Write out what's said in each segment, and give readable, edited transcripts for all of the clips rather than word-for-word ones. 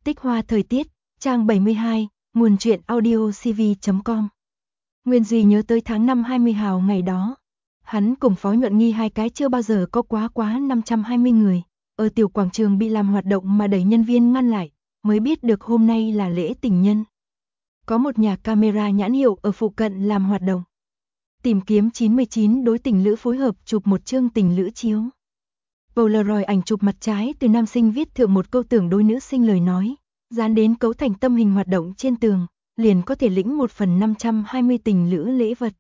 Tích hoa thời tiết, trang 72, nguồn truyện audio cv.com. Nguyên Duy nhớ tới tháng 5 20 hào ngày đó. Hắn cùng Phó Nhuận Nghi hai cái chưa bao giờ có quá 520 người. Ở tiểu quảng trường bị làm hoạt động mà đẩy nhân viên ngăn lại, mới biết được hôm nay là lễ tình nhân. Có một nhà camera nhãn hiệu ở phụ cận làm hoạt động. Tìm kiếm 99 đối tình lữ phối hợp chụp một chương tình lữ chiếu. Polaroid ảnh chụp mặt trái từ nam sinh viết thượng một câu tưởng đôi nữ sinh lời nói, dán đến cấu thành tâm hình hoạt động trên tường, liền có thể lĩnh 1/520 tình lữ lễ vật.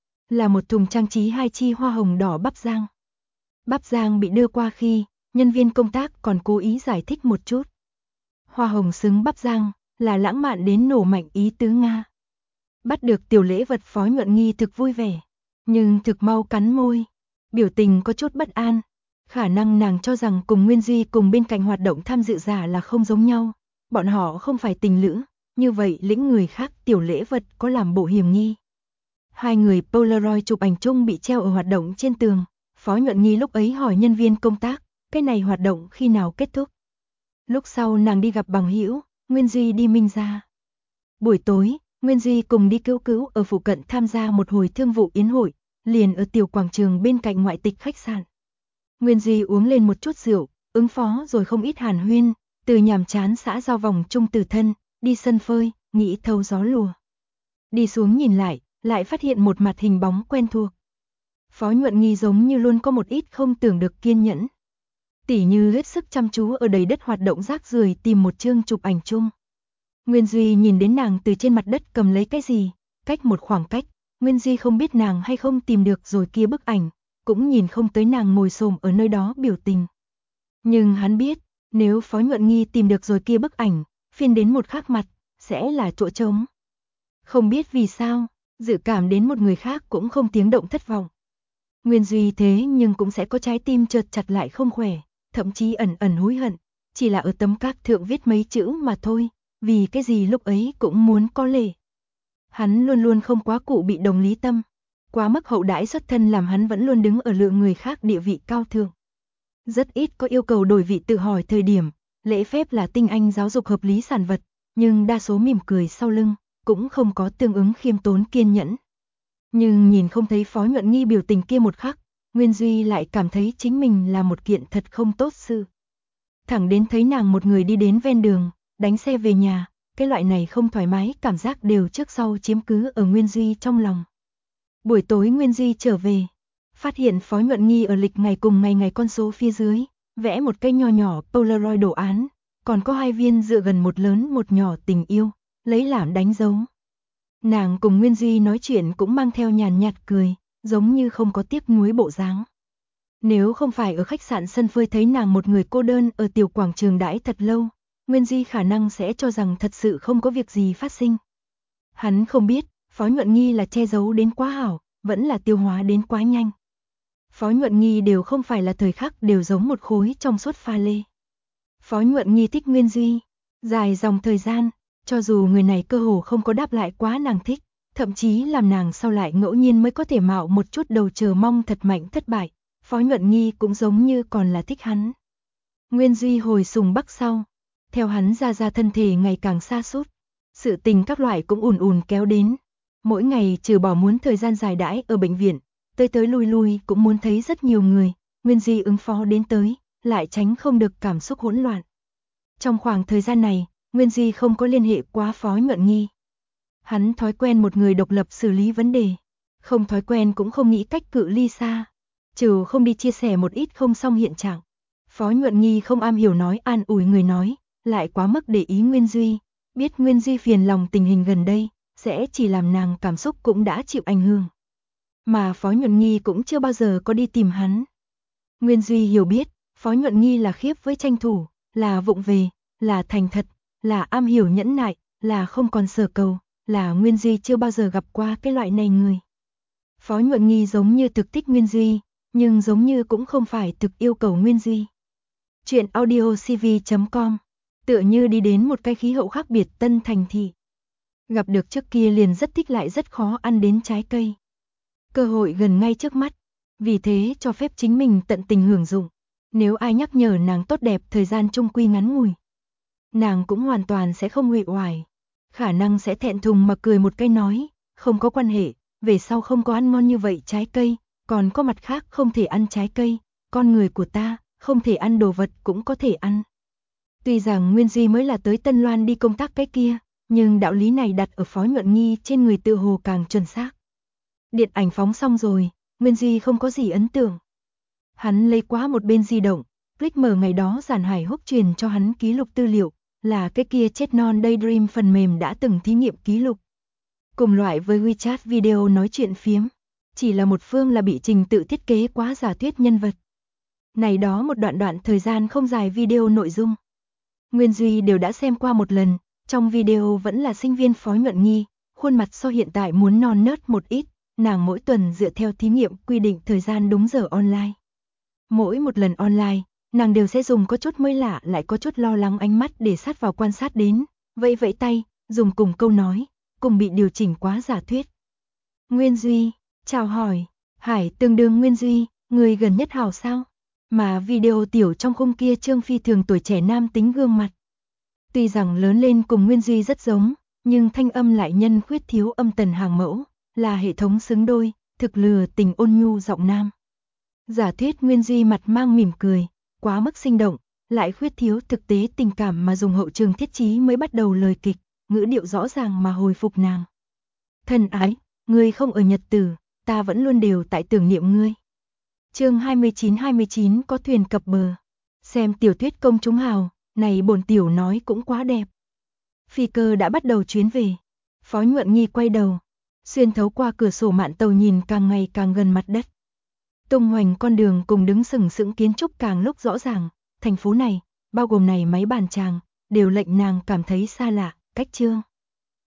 Là một thùng trang trí 2 chi hoa hồng đỏ bắp rang. Bắp rang bị đưa qua khi, nhân viên công tác còn cố ý giải thích một chút. Hoa hồng xứng bắp rang, là lãng mạn đến nổ mạnh ý tứ Nga. Bắt được tiểu lễ vật Phó Nhuận Nghi thực vui vẻ, nhưng thực mau cắn môi, biểu tình có chút bất an. Khả năng nàng cho rằng cùng Nguyên Duy cùng bên cạnh hoạt động tham dự giả là không giống nhau. Bọn họ không phải tình lữ, như vậy lĩnh người khác tiểu lễ vật có làm bộ hiểm nghi. Hai người Polaroid chụp ảnh chung bị treo ở hoạt động trên tường. Phó Nhuận Nghi lúc ấy hỏi nhân viên công tác, cái này hoạt động khi nào kết thúc. Lúc sau nàng đi gặp bằng hữu, Nguyên Duy đi Minh Gia. Buổi tối, Nguyên Duy cùng đi cứu ở phụ cận tham gia một hồi thương vụ yến hội, liền ở tiểu quảng trường bên cạnh ngoại tịch khách sạn. Nguyên Duy uống lên một chút rượu, ứng phó rồi không ít hàn huyên, từ nhàm chán xã giao vòng trung từ thân, đi sân phơi, nghĩ thâu gió lùa. Đi xuống nhìn lại phát hiện một mặt hình bóng quen thuộc. Phó Nhuận Nghi giống như luôn có một ít không tưởng được kiên nhẫn. Tỉ như hết sức chăm chú ở đầy đất hoạt động rác rưởi tìm một chương chụp ảnh chung. Nguyên Duy nhìn đến nàng từ trên mặt đất cầm lấy cái gì, cách một khoảng cách, Nguyên Duy không biết nàng hay không tìm được rồi kia bức ảnh, cũng nhìn không tới nàng ngồi xổm ở nơi đó biểu tình. Nhưng hắn biết, nếu Phó Nhuận Nghi tìm được rồi kia bức ảnh, phiên đến một khác mặt, sẽ là chỗ trống. Không biết vì sao, dự cảm đến một người khác cũng không tiếng động thất vọng. Nguyên Duy thế nhưng cũng sẽ có trái tim chợt chặt lại không khỏe, thậm chí ẩn hối hận, chỉ là ở tấm các thượng viết mấy chữ mà thôi, vì cái gì lúc ấy cũng muốn có lệ. Hắn luôn luôn không quá cụ bị đồng lý tâm, quá mức hậu đãi xuất thân làm hắn vẫn luôn đứng ở lượng người khác địa vị cao thượng. Rất ít có yêu cầu đổi vị tự hỏi thời điểm, lễ phép là tinh anh giáo dục hợp lý sản vật, nhưng đa số mỉm cười sau lưng, cũng không có tương ứng khiêm tốn kiên nhẫn. Nhưng nhìn không thấy Phó Nhuận Nghi biểu tình kia một khắc, Nguyên Duy lại cảm thấy chính mình là một kiện thật không tốt sự. Thẳng đến thấy nàng một người đi đến ven đường, đánh xe về nhà, cái loại này không thoải mái cảm giác đều trước sau chiếm cứ ở Nguyên Duy trong lòng. Buổi tối Nguyên Duy trở về, phát hiện Phó Nhuận Nghi ở lịch ngày cùng ngày con số phía dưới, vẽ một cây nho nhỏ Polaroid đồ án, còn có 2 viên dựa gần một lớn một nhỏ tình yêu, lấy làm đánh dấu. Nàng cùng Nguyên Duy nói chuyện cũng mang theo nhàn nhạt cười, giống như không có tiếc nuối bộ dáng. Nếu không phải ở khách sạn sân phơi thấy nàng một người cô đơn ở tiểu quảng trường đãi thật lâu, Nguyên Duy khả năng sẽ cho rằng thật sự không có việc gì phát sinh. Hắn không biết, Phó Nhuận Nghi là che giấu đến quá hảo, vẫn là tiêu hóa đến quá nhanh. Phó Nhuận Nghi đều không phải là thời khắc đều giống một khối trong suốt pha lê. Phó Nhuận Nghi thích Nguyên Duy, dài dòng thời gian, cho dù người này cơ hồ không có đáp lại quá nàng thích, thậm chí làm nàng sau lại ngẫu nhiên mới có thể mạo một chút đầu chờ mong thật mạnh thất bại, Phó Nhuận Nghi cũng giống như còn là thích hắn. Nguyên Duy hồi sùng bắc sau, theo hắn ra thân thể ngày càng sa sút, sự tình các loại cũng ùn kéo đến. Mỗi ngày trừ bỏ muốn thời gian dài đãi ở bệnh viện, tới lui cũng muốn thấy rất nhiều người, Nguyên Duy ứng phó đến tới, lại tránh không được cảm xúc hỗn loạn. Trong khoảng thời gian này, Nguyên Duy không có liên hệ quá Phó Nhuận Nghi. Hắn thói quen một người độc lập xử lý vấn đề, không thói quen cũng không nghĩ cách cự ly xa, trừ không đi chia sẻ một ít không xong hiện trạng. Phó Nhuận Nghi không am hiểu nói an ủi người nói, lại quá mức để ý Nguyên Duy, biết Nguyên Duy phiền lòng tình hình gần đây, sẽ chỉ làm nàng cảm xúc cũng đã chịu ảnh hưởng. Mà Phó Nhuận Nghi cũng chưa bao giờ có đi tìm hắn. Nguyên Duy hiểu biết, Phó Nhuận Nghi là khiếp với tranh thủ, là vụng về, là thành thật, là am hiểu nhẫn nại, là không còn sở cầu, là Nguyên Duy chưa bao giờ gặp qua cái loại này người. Phó Nhuận Nghi giống như thực thích Nguyên Duy, nhưng giống như cũng không phải thực yêu cầu Nguyên Duy. Chuyện audio cv.com, tựa như đi đến một cái khí hậu khác biệt tân thành thị. Gặp được trước kia liền rất thích lại rất khó ăn đến trái cây. Cơ hội gần ngay trước mắt, vì thế cho phép chính mình tận tình hưởng dụng. Nếu ai nhắc nhở nàng tốt đẹp thời gian chung quy ngắn ngủi. nàng cũng hoàn toàn sẽ không uể oải. Khả năng sẽ thẹn thùng mà cười một cái nói, không có quan hệ, về sau không có ăn ngon như vậy trái cây, còn có mặt khác không thể ăn trái cây, con người của ta, không thể ăn đồ vật cũng có thể ăn. Tuy rằng Nguyên Duy mới là tới Tân Loan đi công tác cái kia, nhưng đạo lý này đặt ở Phó Nhuận Nghi trên người tự hồ càng chuẩn xác. Điện ảnh phóng xong rồi, Nguyên Duy không có gì ấn tượng. Hắn lấy quá một bên di động, click mở ngày đó Giản Hải Húc truyền cho hắn ký lục tư liệu, là cái kia chết non Daydream phần mềm đã từng thí nghiệm ký lục. Cùng loại với WeChat video nói chuyện phiếm, chỉ là một phương là bị trình tự thiết kế quá giả thuyết nhân vật. Này đó một đoạn thời gian không dài video nội dung. Nguyên Duy đều đã xem qua một lần, trong video vẫn là sinh viên Phó Nhuận Nghi, khuôn mặt so hiện tại muốn non nớt một ít, nàng mỗi tuần dựa theo thí nghiệm quy định thời gian đúng giờ online. Mỗi một lần online, nàng đều sẽ dùng có chút mới lạ lại có chút lo lắng ánh mắt để sát vào quan sát đến, vẫy vẫy tay, dùng cùng câu nói, cùng bị điều chỉnh quá giả thuyết. Nguyên Duy, chào hỏi, Hải tương đương Nguyên Duy, người gần nhất hảo sao? Mà video tiểu trong khung kia Trương Phi thường tuổi trẻ nam tính gương mặt. Tuy rằng lớn lên cùng Nguyên Duy rất giống, nhưng thanh âm lại nhân khuyết thiếu âm tần hàng mẫu, là hệ thống xứng đôi, thực lừa tình ôn nhu giọng nam. Giả thuyết Nguyên Duy mặt mang mỉm cười, quá mức sinh động, lại khuyết thiếu thực tế tình cảm mà dùng hậu trường thiết trí mới bắt đầu lời kịch, ngữ điệu rõ ràng mà hồi phục nàng. Thân ái, ngươi không ở nhật tử, ta vẫn luôn đều tại tưởng niệm ngươi. Chương 29 có thuyền cập bờ. Xem tiểu thuyết công chúng hào, này bổn tiểu nói cũng quá đẹp. Phi cơ đã bắt đầu chuyến về. Phó Nhuận Nghi quay đầu, xuyên thấu qua cửa sổ mạn tàu nhìn càng ngày càng gần mặt đất. Tung hoành con đường cùng đứng sừng sững kiến trúc càng lúc rõ ràng, thành phố này, bao gồm này mấy bàn tràng, đều lệnh nàng cảm thấy xa lạ, cách trương.